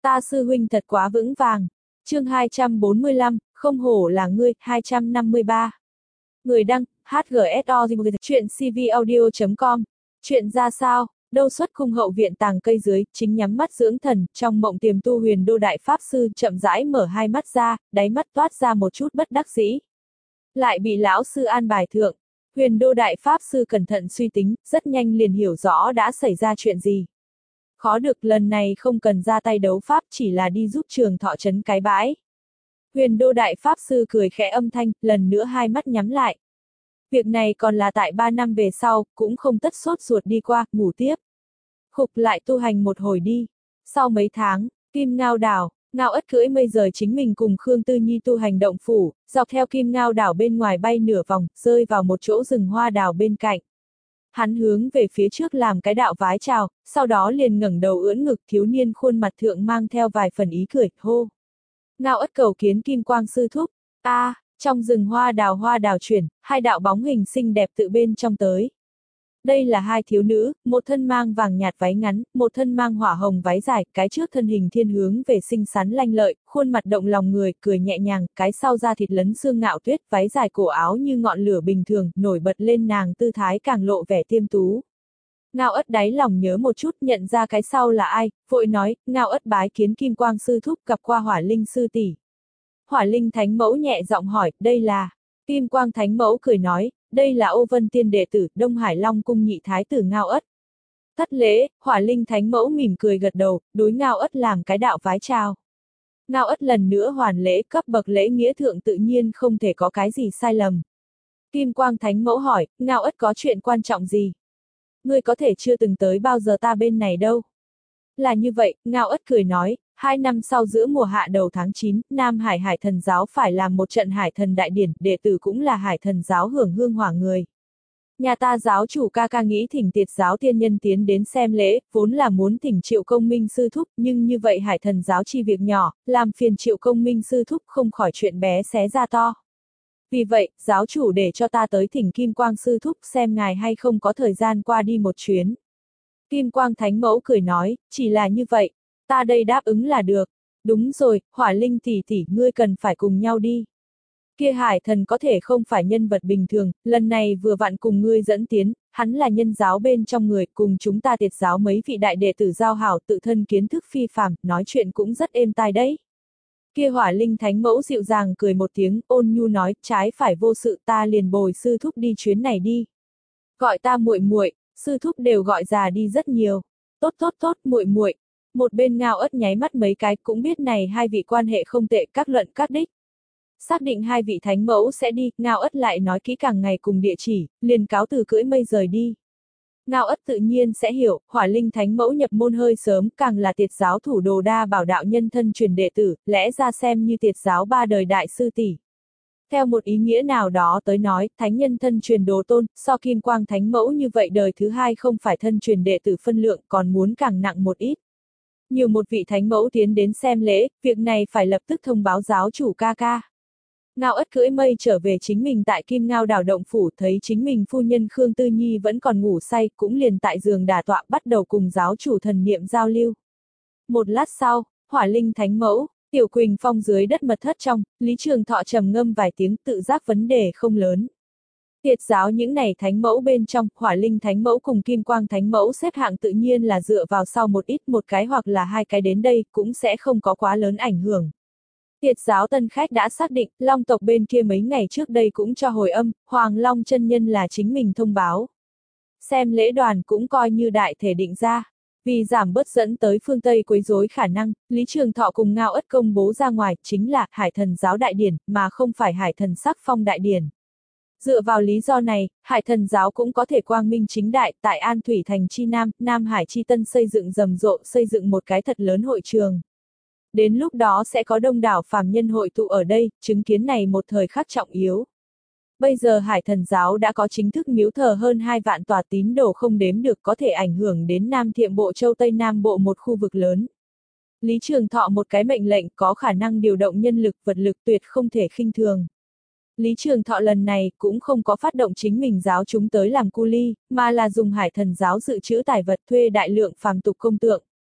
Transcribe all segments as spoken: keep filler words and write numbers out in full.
Ta sư huynh thật quá vững vàng. Chương hai trăm bốn mươi lăm, không hổ là ngươi, hai trăm năm mươi ba. Người đăng, hát giê ét o, chuyện cvaudio chấm com. Chuyện ra sao, đâu xuất khung hậu viện tàng cây dưới, chính nhắm mắt dưỡng thần, trong mộng tiềm tu Huyền Đô Đại Pháp Sư chậm rãi mở hai mắt ra, đáy mắt toát ra một chút bất đắc dĩ. Lại bị lão sư an bài thượng. Huyền Đô Đại Pháp Sư cẩn thận suy tính, rất nhanh liền hiểu rõ đã xảy ra chuyện gì. Khó được lần này không cần ra tay đấu pháp, chỉ là đi giúp Trường Thọ trấn cái bãi. Huyền Đô Đại Pháp Sư cười khẽ âm thanh, lần nữa hai mắt nhắm lại. Việc này còn là tại ba năm về sau, cũng không tất sốt ruột đi qua, ngủ tiếp. Khục lại tu hành một hồi đi. Sau mấy tháng, Kim Ngao đảo, Ngao Ất cưỡi mây rời chính mình cùng Khương Tư Nhi tu hành động phủ, dọc theo Kim Ngao đảo bên ngoài bay nửa vòng, rơi vào một chỗ rừng hoa đào bên cạnh. Hắn hướng về phía trước làm cái đạo vái chào, sau đó liền ngẩng đầu ưỡn ngực, thiếu niên khuôn mặt thượng mang theo vài phần ý cười, hô. Ngao Ất cầu kiến Kim Quang sư thúc. A, à, trong rừng hoa đào hoa đào chuyển, hai đạo bóng hình xinh đẹp tự bên trong tới. Đây là hai thiếu nữ, một thân mang vàng nhạt váy ngắn, một thân mang hỏa hồng váy dài, cái trước thân hình thiên hướng về xinh xắn lanh lợi, khuôn mặt động lòng người, cười nhẹ nhàng, cái sau da thịt lấn xương ngạo tuyết, váy dài cổ áo như ngọn lửa bình thường, nổi bật lên nàng tư thái càng lộ vẻ tiêm tú. Ngao Ất đáy lòng nhớ một chút, nhận ra cái sau là ai, vội nói, Ngao Ất bái kiến Kim Quang sư thúc, gặp qua Hỏa Linh sư tỷ. Hỏa Linh thánh mẫu nhẹ giọng hỏi, đây là. Kim Quang thánh mẫu cười nói, đây là Ô Vân Tiên đệ tử, Đông Hải Long cung nhị thái tử Ngao Ất. Thất lễ, Hỏa Linh thánh mẫu mỉm cười gật đầu, đối Ngao Ất làm cái đạo vái chào. Ngao Ất lần nữa hoàn lễ, cấp bậc lễ nghĩa thượng tự nhiên không thể có cái gì sai lầm. Kim Quang thánh mẫu hỏi, Ngao Ất có chuyện quan trọng gì? Ngươi có thể chưa từng tới bao giờ ta bên này đâu. Là như vậy, Ngao Ất cười nói, hai năm sau giữa mùa hạ đầu tháng chín, Nam Hải Hải Thần giáo phải làm một trận Hải Thần đại điển, đệ tử cũng là Hải Thần giáo hưởng hương hỏa người. Nhà ta giáo chủ ca ca nghĩ thỉnh Tiệt giáo tiên nhân tiến đến xem lễ, vốn là muốn thỉnh Triệu Công Minh sư thúc, nhưng như vậy Hải Thần giáo chi việc nhỏ, làm phiền Triệu Công Minh sư thúc không khỏi chuyện bé xé ra to. Vì vậy, giáo chủ để cho ta tới thỉnh Kim Quang sư thúc xem ngài hay không có thời gian qua đi một chuyến. Kim Quang thánh mẫu cười nói, chỉ là như vậy, ta đây đáp ứng là được. Đúng rồi, Hỏa Linh tỷ tỷ, ngươi cần phải cùng nhau đi. Kia Hải Thần có thể không phải nhân vật bình thường, lần này vừa vặn cùng ngươi dẫn tiến, hắn là nhân giáo bên trong người, cùng chúng ta Tiệt giáo mấy vị đại đệ tử giao hảo, tự thân kiến thức phi phàm, nói chuyện cũng rất êm tai đấy. Kia Hỏa Linh thánh mẫu dịu dàng cười một tiếng, ôn nhu nói, trái phải vô sự, ta liền bồi sư thúc đi chuyến này đi. Gọi ta muội muội, sư thúc đều gọi già đi rất nhiều. Tốt tốt tốt, muội muội. Một bên Ngao Ất nháy mắt mấy cái, cũng biết này hai vị quan hệ không tệ, các luận các đích. Xác định hai vị thánh mẫu sẽ đi, Ngao Ất lại nói kỹ càng ngày cùng địa chỉ, liền cáo từ cưỡi mây rời đi. Ngao Ất tự nhiên sẽ hiểu, Hỏa Linh thánh mẫu nhập môn hơi sớm, càng là Tiệt giáo thủ đồ đa bảo đạo nhân thân truyền đệ tử, lẽ ra xem như Tiệt giáo ba đời đại sư tỷ. Theo một ý nghĩa nào đó tới nói, thánh nhân thân truyền đồ tôn, so Kim Quang thánh mẫu như vậy đời thứ hai không phải thân truyền đệ tử phân lượng, còn muốn càng nặng một ít. Nhiều một vị thánh mẫu tiến đến xem lễ, việc này phải lập tức thông báo giáo chủ ca ca. Ngao Ất cưỡi mây trở về chính mình tại Kim Ngao đảo động phủ, thấy chính mình phu nhân Khương Tư Nhi vẫn còn ngủ say, cũng liền tại giường đả tọa bắt đầu cùng giáo chủ thần niệm giao lưu. Một lát sau, Hỏa Linh thánh mẫu, Tiểu Quỳnh Phong dưới đất mật thất trong, Lý Trường Thọ trầm ngâm vài tiếng, tự giác vấn đề không lớn. Tiệt giáo những này thánh mẫu bên trong, Hỏa Linh thánh mẫu cùng Kim Quang thánh mẫu xếp hạng tự nhiên là dựa vào sau một ít, một cái hoặc là hai cái đến đây, cũng sẽ không có quá lớn ảnh hưởng. Tiệt giáo tân khách đã xác định, Long tộc bên kia mấy ngày trước đây cũng cho hồi âm, Hoàng Long chân nhân là chính mình thông báo. Xem lễ đoàn cũng coi như đại thể định ra. Vì giảm bớt dẫn tới phương Tây quấy rối khả năng, Lý Trường Thọ cùng Ngao Ất công bố ra ngoài, chính là Hải Thần giáo đại điển, mà không phải Hải Thần sắc phong đại điển. Dựa vào lý do này, Hải Thần giáo cũng có thể quang minh chính đại, tại An Thủy thành chi Nam, Nam Hải chi Tân xây dựng rầm rộ, xây dựng một cái thật lớn hội trường. Đến lúc đó sẽ có đông đảo phàm nhân hội tụ ở đây, chứng kiến này một thời khắc trọng yếu. Bây giờ Hải Thần giáo đã có chính thức miếu thờ hơn hai vạn tòa tín đồ không đếm được, có thể ảnh hưởng đến Nam Thiệm Bộ Châu Tây Nam Bộ một khu vực lớn. Lý Trường Thọ một cái mệnh lệnh có khả năng điều động nhân lực vật lực tuyệt không thể khinh thường. Lý Trường Thọ lần này cũng không có phát động chính mình giáo chúng tới làm cu ly, mà là dùng Hải Thần giáo dự trữ tài vật thuê đại lượng phàm tục công tượng.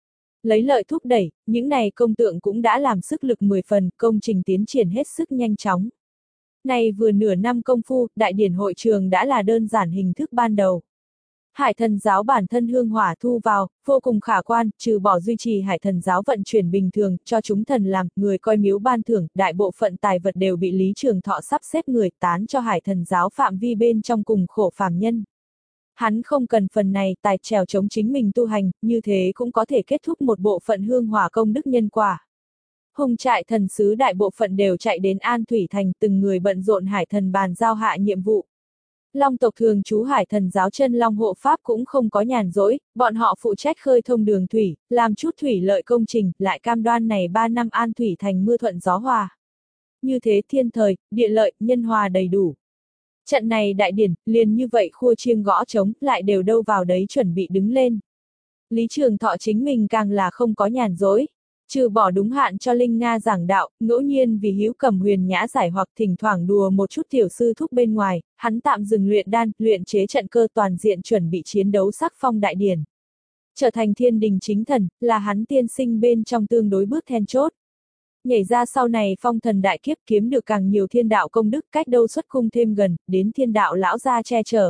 Lấy lợi thúc đẩy, những này công tượng cũng đã làm sức lực mười phần, công trình tiến triển hết sức nhanh chóng. Này vừa nửa năm công phu, đại điển hội trường đã là đơn giản hình thức ban đầu. Hải thần giáo bản thân hương hỏa thu vào, vô cùng khả quan, trừ bỏ duy trì hải thần giáo vận chuyển bình thường, cho chúng thần làm, người coi miếu ban thưởng, đại bộ phận tài vật đều bị Lý Trường Thọ sắp xếp người tán cho hải thần giáo phạm vi bên trong cùng khổ phàm nhân. Hắn không cần phần này tài trèo chống chính mình tu hành, như thế cũng có thể kết thúc một bộ phận hương hỏa công đức nhân quả. Hùng trại thần sứ đại bộ phận đều chạy đến An Thủy Thành, từng người bận rộn hải thần bàn giao hạ nhiệm vụ. Long tộc thường trú hải thần giáo chân long hộ pháp cũng không có nhàn rỗi, bọn họ phụ trách khơi thông đường thủy, làm chút thủy lợi công trình, lại cam đoan này ba năm An Thủy Thành mưa thuận gió hòa. Như thế thiên thời, địa lợi, nhân hòa đầy đủ. Trận này đại điển, liền như vậy khua chiêng gõ trống, lại đều đâu vào đấy chuẩn bị đứng lên. Lý Trường Thọ chính mình càng là không có nhàn rỗi. Trừ bỏ đúng hạn cho Linh Nga giảng đạo, ngẫu nhiên vì hữu cầm huyền nhã giải hoặc thỉnh thoảng đùa một chút tiểu sư thúc bên ngoài, hắn tạm dừng luyện đan, luyện chế trận cơ toàn diện chuẩn bị chiến đấu sắc phong đại điển. Trở thành thiên đình chính thần, là hắn tiên sinh bên trong tương đối bước then chốt. Nhảy ra sau này phong thần đại kiếp kiếm được càng nhiều thiên đạo công đức cách đâu xuất cung thêm gần, đến thiên đạo lão gia che chở.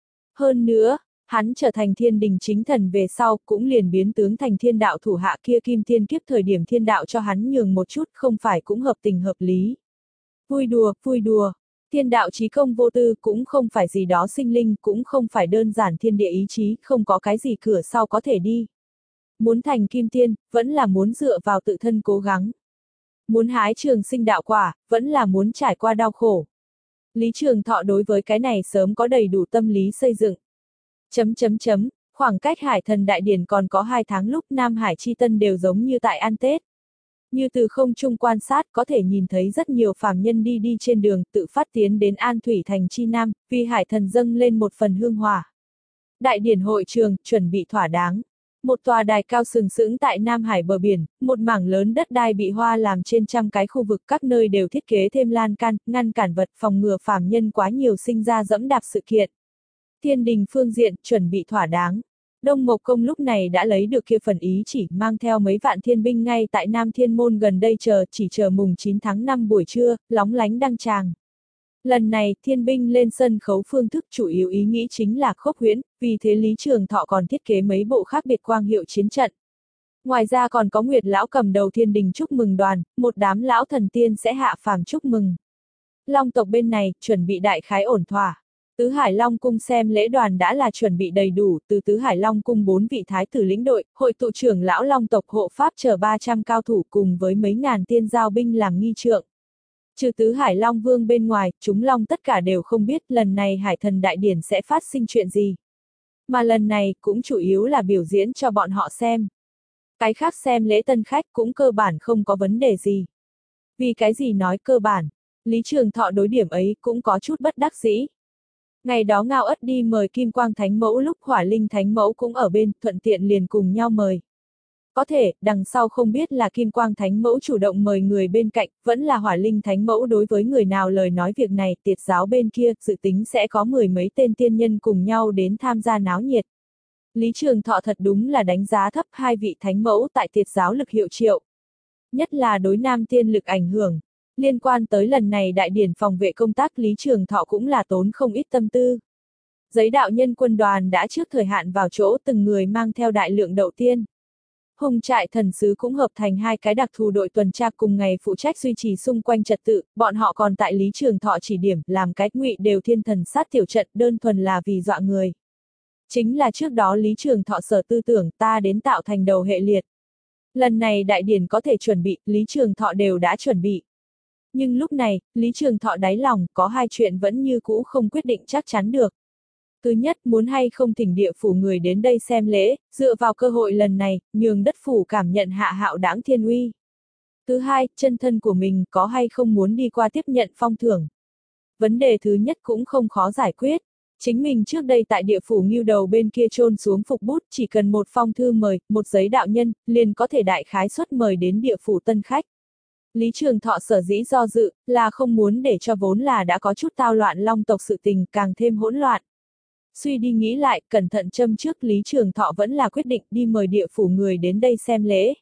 Hơn nữa, hắn trở thành thiên đình chính thần về sau, cũng liền biến tướng thành thiên đạo thủ hạ kia kim thiên kiếp thời điểm thiên đạo cho hắn nhường một chút không phải cũng hợp tình hợp lý. Vui đùa, vui đùa. Thiên đạo chí công vô tư cũng không phải gì đó sinh linh, cũng không phải đơn giản thiên địa ý chí, không có cái gì cửa sau có thể đi. Muốn thành kim tiên, vẫn là muốn dựa vào tự thân cố gắng. Muốn hái trường sinh đạo quả, vẫn là muốn trải qua đau khổ. Lý Trường Thọ đối với cái này sớm có đầy đủ tâm lý xây dựng. Chấm chấm chấm, khoảng cách hải thần đại điển còn có hai tháng lúc Nam Hải Chi Tân đều giống như tại ăn Tết. Như từ không trung quan sát có thể nhìn thấy rất nhiều phàm nhân đi đi trên đường tự phát tiến đến An Thủy Thành Chi Nam, vì hải thần dâng lên một phần hương hỏa. Đại điển hội trường, chuẩn bị thỏa đáng. Một tòa đài cao sừng sững tại Nam Hải bờ biển, một mảng lớn đất đai bị hoa làm trên trăm cái khu vực các nơi đều thiết kế thêm lan can, ngăn cản vật phòng ngừa phàm nhân quá nhiều sinh ra dẫm đạp sự kiện. Thiên đình phương diện, chuẩn bị thỏa đáng. Đông Mộc Công lúc này đã lấy được kia phần ý chỉ mang theo mấy vạn thiên binh ngay tại Nam Thiên Môn gần đây chờ, chỉ chờ mùng chín tháng năm buổi trưa, lóng lánh đăng tràng. Lần này, thiên binh lên sân khấu phương thức chủ yếu ý nghĩ chính là khốc huyễn, vì thế Lý Trường Thọ còn thiết kế mấy bộ khác biệt quang hiệu chiến trận. Ngoài ra còn có Nguyệt Lão cầm đầu thiên đình chúc mừng đoàn, một đám lão thần tiên sẽ hạ phàm chúc mừng. Long tộc bên này, chuẩn bị đại khái ổn thỏa. Tứ Hải Long Cung xem lễ đoàn đã là chuẩn bị đầy đủ, từ Tứ Hải Long Cung bốn vị thái tử lĩnh đội, hội tụ trưởng lão Long tộc hộ pháp chờ ba trăm cao thủ cùng với mấy ngàn tiên giao binh làm nghi trượng. Trừ Tứ Hải Long Vương bên ngoài, chúng Long tất cả đều không biết lần này Hải thần đại điển sẽ phát sinh chuyện gì. Mà lần này cũng chủ yếu là biểu diễn cho bọn họ xem. Cái khác xem lễ tân khách cũng cơ bản không có vấn đề gì. Vì cái gì nói cơ bản, Lý Trường Thọ đối điểm ấy cũng có chút bất đắc dĩ. Ngày đó Ngao Ất đi mời Kim Quang Thánh Mẫu lúc Hỏa Linh Thánh Mẫu cũng ở bên, thuận tiện liền cùng nhau mời. Có thể, đằng sau không biết là Kim Quang Thánh Mẫu chủ động mời người bên cạnh, vẫn là Hỏa Linh Thánh Mẫu đối với người nào lời nói việc này, tiệt giáo bên kia, dự tính sẽ có mười mấy tên tiên nhân cùng nhau đến tham gia náo nhiệt. Lý Trường Thọ thật đúng là đánh giá thấp hai vị Thánh Mẫu tại tiệt giáo lực hiệu triệu. Nhất là đối nam tiên lực ảnh hưởng. Liên quan tới lần này đại điển phòng vệ công tác Lý Trường Thọ cũng là tốn không ít tâm tư. Giấy đạo nhân quân đoàn đã trước thời hạn vào chỗ từng người mang theo đại lượng đậu tiên. Hùng trại thần sứ cũng hợp thành hai cái đặc thù đội tuần tra cùng ngày phụ trách duy trì xung quanh trật tự, bọn họ còn tại Lý Trường Thọ chỉ điểm làm cái ngụy đều thiên thần sát tiểu trận đơn thuần là vì dọa người. Chính là trước đó Lý Trường Thọ sở tư tưởng ta đến tạo thành đầu hệ liệt. Lần này đại điển có thể chuẩn bị, Lý Trường Thọ đều đã chuẩn bị. Nhưng lúc này, Lý Trường Thọ đáy lòng có hai chuyện vẫn như cũ không quyết định chắc chắn được. Thứ nhất, muốn hay không thỉnh địa phủ người đến đây xem lễ, dựa vào cơ hội lần này, nhường đất phủ cảm nhận hạ hạo đãng thiên uy. Thứ hai, chân thân của mình có hay không muốn đi qua tiếp nhận phong thưởng. Vấn đề thứ nhất cũng không khó giải quyết. Chính mình trước đây tại địa phủ Ngưu Đầu bên kia chôn xuống phục bút, chỉ cần một phong thư mời, một giấy đạo nhân, liền có thể đại khái suất mời đến địa phủ tân khách. Lý Trường Thọ sở dĩ do dự, là không muốn để cho vốn là đã có chút tao loạn Long tộc sự tình càng thêm hỗn loạn. Suy đi nghĩ lại, cẩn thận châm trước, Lý Trường Thọ vẫn là quyết định đi mời địa phủ người đến đây xem lễ.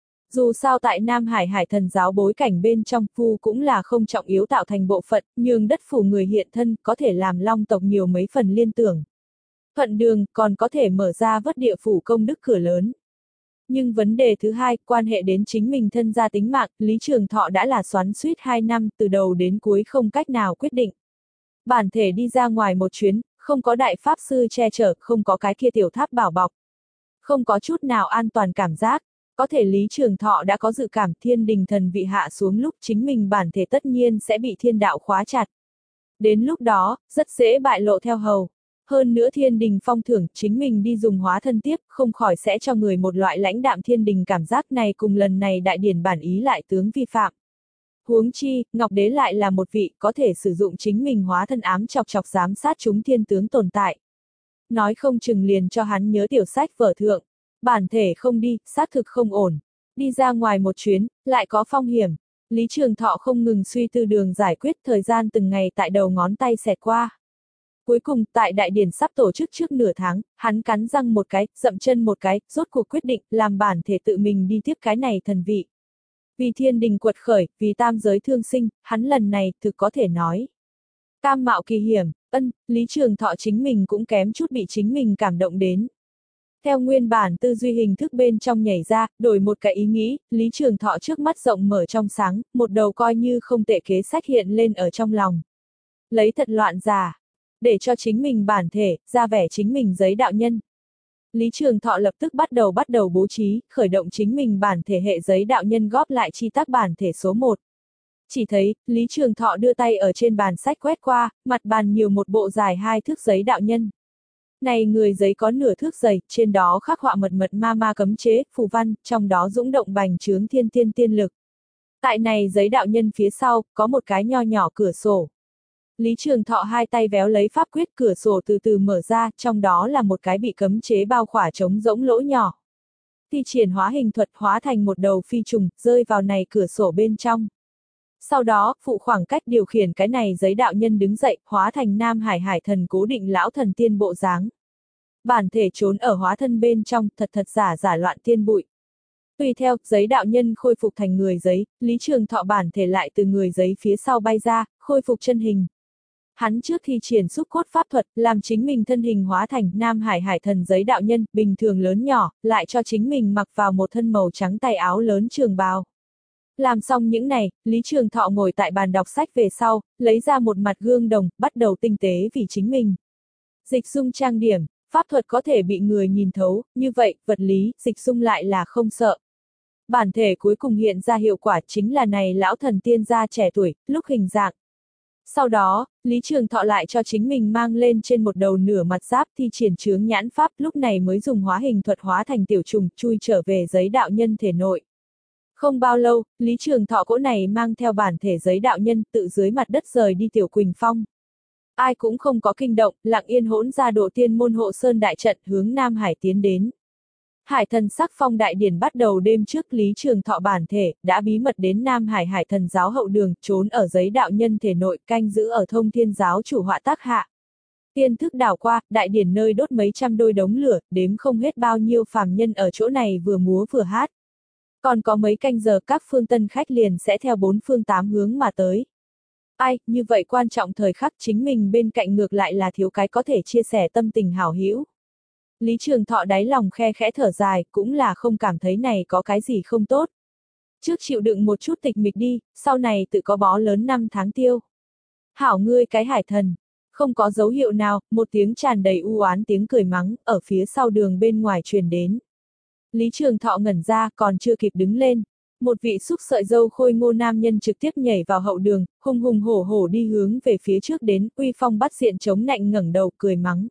Dù sao tại Nam Hải Hải Thần giáo bối cảnh bên trong, phu cũng là không trọng yếu tạo thành bộ phận, nhưng đất phủ người hiện thân có thể làm Long tộc nhiều mấy phần liên tưởng. Thuận đường, còn có thể mở ra vớt địa phủ công đức cửa lớn. Nhưng vấn đề thứ hai, quan hệ đến chính mình thân gia tính mạng, Lý Trường Thọ đã là xoắn suýt hai năm, từ đầu đến cuối không cách nào quyết định. Bản thể đi ra ngoài một chuyến, không có đại pháp sư che chở, không có cái kia tiểu tháp bảo bọc. Không có chút nào an toàn cảm giác. Có thể Lý Trường Thọ đã có dự cảm thiên đình thần vị hạ xuống lúc chính mình bản thể tất nhiên sẽ bị thiên đạo khóa chặt. Đến lúc đó, rất dễ bại lộ theo hầu. Hơn nữa thiên đình phong thưởng, chính mình đi dùng hóa thân tiếp, không khỏi sẽ cho người một loại lãnh đạm thiên đình cảm giác này, cùng lần này đại điển bản ý lại tướng vi phạm. Huống chi, Ngọc Đế lại là một vị có thể sử dụng chính mình hóa thân ám chọc chọc giám sát chúng thiên tướng tồn tại. Nói không chừng liền cho hắn nhớ tiểu sách vở thượng. Bản thể không đi, xác thực không ổn. Đi ra ngoài một chuyến, lại có phong hiểm. Lý Trường Thọ không ngừng suy tư đường giải quyết, thời gian từng ngày tại đầu ngón tay xẹt qua. Cuối cùng, tại đại điển sắp tổ chức trước nửa tháng, hắn cắn răng một cái, dậm chân một cái, rốt cuộc quyết định, làm bản thể tự mình đi tiếp cái này thần vị. Vì thiên đình quật khởi, vì tam giới thương sinh, hắn lần này thực có thể nói. Cam mạo kỳ hiểm, ân, Lý Trường Thọ chính mình cũng kém chút bị chính mình cảm động đến. Theo nguyên bản tư duy hình thức bên trong nhảy ra, đổi một cái ý nghĩ, Lý Trường Thọ trước mắt rộng mở trong sáng, một đầu coi như không tệ kế sách hiện lên ở trong lòng. Lấy thật loạn giả, để cho chính mình bản thể, ra vẻ chính mình giấy đạo nhân. Lý Trường Thọ lập tức bắt đầu bắt đầu bố trí, khởi động chính mình bản thể hệ giấy đạo nhân góp lại chi tác bản thể số một. Chỉ thấy, Lý Trường Thọ đưa tay ở trên bàn sách quét qua, mặt bàn nhiều một bộ dài hai thước giấy đạo nhân. Này người giấy có nửa thước dày, trên đó khắc họa mật mật ma ma cấm chế, phù văn, trong đó dũng động bành trướng thiên tiên tiên lực. Tại này giấy đạo nhân phía sau, có một cái nho nhỏ cửa sổ. Lý Trường Thọ hai tay véo lấy pháp quyết, cửa sổ từ từ mở ra, trong đó là một cái bị cấm chế bao khỏa trống rỗng lỗ nhỏ. Thi triển hóa hình thuật hóa thành một đầu phi trùng, rơi vào này cửa sổ bên trong. Sau đó, phụ khoảng cách điều khiển cái này giấy đạo nhân đứng dậy, hóa thành Nam Hải Hải Thần cố định lão thần tiên bộ dáng. Bản thể trốn ở hóa thân bên trong, thật thật giả giả loạn tiên bụi. Tùy theo, giấy đạo nhân khôi phục thành người giấy, Lý Trường Thọ bản thể lại từ người giấy phía sau bay ra, khôi phục chân hình. Hắn trước thi triển xúc cốt pháp thuật, làm chính mình thân hình hóa thành Nam Hải Hải Thần giấy đạo nhân, bình thường lớn nhỏ, lại cho chính mình mặc vào một thân màu trắng tay áo lớn trường bào. Làm xong những này, Lý Trường Thọ ngồi tại bàn đọc sách về sau, lấy ra một mặt gương đồng, bắt đầu tinh tế vì chính mình. Dịch dung trang điểm, pháp thuật có thể bị người nhìn thấu, như vậy, vật lý, dịch dung lại là không sợ. Bản thể cuối cùng hiện ra hiệu quả chính là này lão thần tiên gia trẻ tuổi, lúc hình dạng. Sau đó, Lý Trường Thọ lại cho chính mình mang lên trên một đầu nửa mặt giáp thi triển chướng nhãn pháp, lúc này mới dùng hóa hình thuật hóa thành tiểu trùng, chui trở về giấy đạo nhân thể nội. Không bao lâu, Lý Trường Thọ cỗ này mang theo bản thể giấy đạo nhân tự dưới mặt đất rời đi Tiểu Quỳnh Phong. Ai cũng không có kinh động, lặng yên hỗn ra độ tiên môn hộ sơn đại trận hướng Nam Hải tiến đến. Hải thần sắc phong đại điển bắt đầu đêm trước, Lý Trường Thọ bản thể đã bí mật đến Nam Hải Hải thần giáo hậu đường, trốn ở giấy đạo nhân thể nội, canh giữ ở thông thiên giáo chủ họa tác hạ. Tiên thức đảo qua, đại điển nơi đốt mấy trăm đôi đống lửa, đếm không hết bao nhiêu phàm nhân ở chỗ này vừa múa vừa hát. Còn có mấy canh giờ các phương tân khách liền sẽ theo bốn phương tám hướng mà tới. Ai, như vậy quan trọng thời khắc chính mình bên cạnh ngược lại là thiếu cái có thể chia sẻ tâm tình hảo hữu. Lý Trường Thọ đáy lòng khe khẽ thở dài, cũng là không cảm thấy này có cái gì không tốt. Trước chịu đựng một chút tịch mịch đi, sau này tự có bó lớn năm tháng tiêu. Hảo ngươi cái hải thần. Không có dấu hiệu nào, một tiếng tràn đầy u oán tiếng cười mắng, ở phía sau đường bên ngoài truyền đến. Lý Trường Thọ ngẩn ra, còn chưa kịp đứng lên. Một vị xúc sợi dâu khôi ngô nam nhân trực tiếp nhảy vào hậu đường, hùng hùng hổ hổ đi hướng về phía trước đến, uy phong bắt diện chống nạnh ngẩng đầu cười mắng.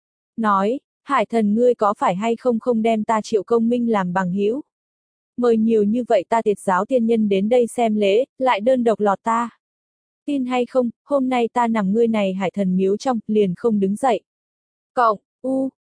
Nói, hải thần ngươi có phải hay không không đem ta Triệu Công Minh làm bằng hữu? Mời nhiều như vậy ta Tiệt giáo tiên nhân đến đây xem lễ, lại đơn độc lọt ta. Tin hay không, hôm nay ta nằm ngươi này hải thần miếu trong, liền không đứng dậy. Cộng, u,